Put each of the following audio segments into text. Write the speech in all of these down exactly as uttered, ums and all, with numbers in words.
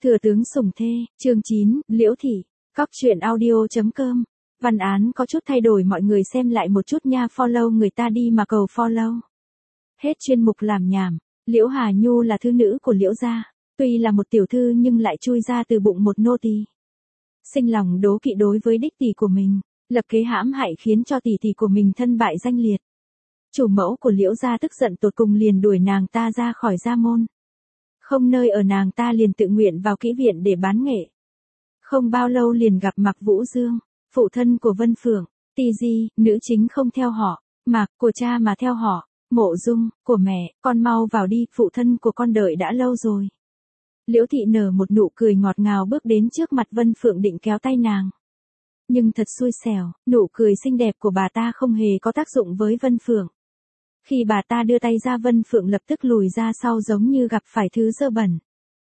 Thừa tướng sủng thê, chương chín, Liễu Thị, Cóc truyện audio chấm com. Văn án có chút thay đổi, mọi người xem lại một chút nha, follow người ta đi mà cầu follow. Hết chuyên mục làm nhảm. Liễu Hà Nhu là thư nữ của Liễu gia, tuy là một tiểu thư nhưng lại chui ra từ bụng một nô tỳ. Sinh lòng đố kỵ đối với đích tỷ của mình, lập kế hãm hại khiến cho tỷ tỷ của mình thân bại danh liệt. Chủ mẫu của Liễu gia tức giận tột cùng, liền đuổi nàng ta ra khỏi gia môn. Không nơi ở, nàng ta liền tự nguyện vào kỹ viện để bán nghệ. Không bao lâu liền gặp Mạc Vũ Dương, phụ thân của Vân Phượng. Ti Di, nữ chính không theo họ, Mạc của cha mà theo họ. Mộ Dung, của mẹ, con mau vào đi, phụ thân của con đợi đã lâu rồi. Liễu Thị nở một nụ cười ngọt ngào bước đến trước mặt Vân Phượng định kéo tay nàng. Nhưng thật xui xẻo, nụ cười xinh đẹp của bà ta không hề có tác dụng với Vân Phượng. Khi bà ta đưa tay ra, Vân Phượng lập tức lùi ra sau giống như gặp phải thứ dơ bẩn.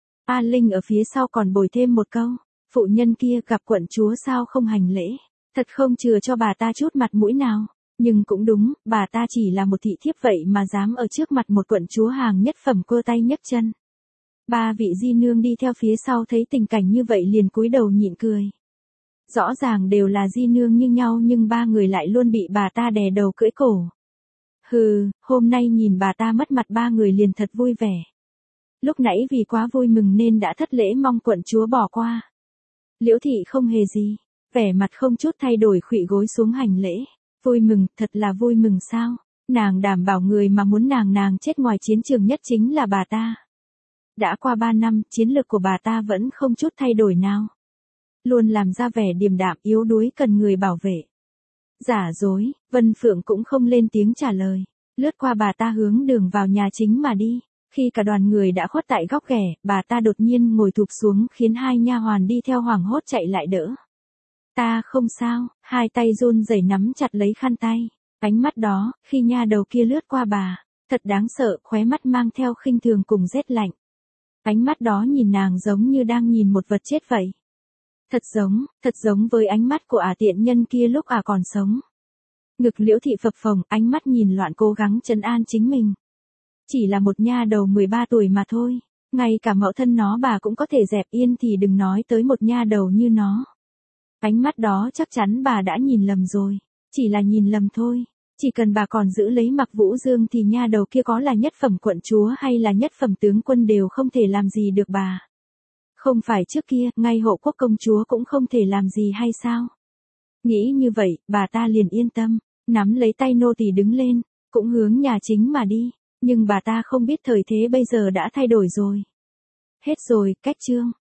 A Linh ở phía sau còn bồi thêm một câu, phụ nhân kia gặp quận chúa sao không hành lễ, thật không chừa cho bà ta chút mặt mũi nào. Nhưng cũng đúng, bà ta chỉ là một thị thiếp vậy mà dám ở trước mặt một quận chúa hàng nhất phẩm cua tay nhấc chân. Ba vị di nương đi theo phía sau thấy tình cảnh như vậy liền cúi đầu nhịn cười. Rõ ràng đều là di nương như nhau nhưng ba người lại luôn bị bà ta đè đầu cưỡi cổ. Hừ, hôm nay nhìn bà ta mất mặt ba người liền thật vui vẻ. Lúc nãy vì quá vui mừng nên đã thất lễ, mong quận chúa bỏ qua. Liễu Thị không hề gì, vẻ mặt không chút thay đổi khuỵu gối xuống hành lễ. Vui mừng, thật là vui mừng sao? Nàng đảm bảo người mà muốn nàng nàng chết ngoài chiến trường nhất chính là bà ta. Đã qua ba năm, chiến lược của bà ta vẫn không chút thay đổi nào. Luôn làm ra vẻ điềm đạm yếu đuối cần người bảo vệ. Giả dối, Vân Phượng cũng không lên tiếng trả lời. Lướt qua bà ta hướng đường vào nhà chính mà đi. Khi cả đoàn người đã khuất tại góc ghẻ, bà ta đột nhiên ngồi thụp xuống khiến hai nha hoàn đi theo hoảng hốt chạy lại đỡ. Ta không sao, hai tay run rẩy nắm chặt lấy khăn tay. Ánh mắt đó, khi nha đầu kia lướt qua bà, thật đáng sợ, khóe mắt mang theo khinh thường cùng rét lạnh. Ánh mắt đó nhìn nàng giống như đang nhìn một vật chết vậy. Thật giống, thật giống với ánh mắt của ả tiện nhân kia lúc ả còn sống. Ngực Liễu Thị phập phồng, ánh mắt nhìn loạn cố gắng trấn an chính mình. Chỉ là một nha đầu mười ba tuổi mà thôi, ngay cả mẫu thân nó bà cũng có thể dẹp yên thì đừng nói tới một nha đầu như nó. Ánh mắt đó chắc chắn bà đã nhìn lầm rồi, chỉ là nhìn lầm thôi, chỉ cần bà còn giữ lấy Mạc Vũ Dương thì nha đầu kia có là nhất phẩm quận chúa hay là nhất phẩm tướng quân đều không thể làm gì được bà. Không phải trước kia, ngay hộ quốc công chúa cũng không thể làm gì hay sao? Nghĩ như vậy, bà ta liền yên tâm, nắm lấy tay nô tỳ đứng lên, cũng hướng nhà chính mà đi, nhưng bà ta không biết thời thế bây giờ đã thay đổi rồi. Hết rồi, cách chương.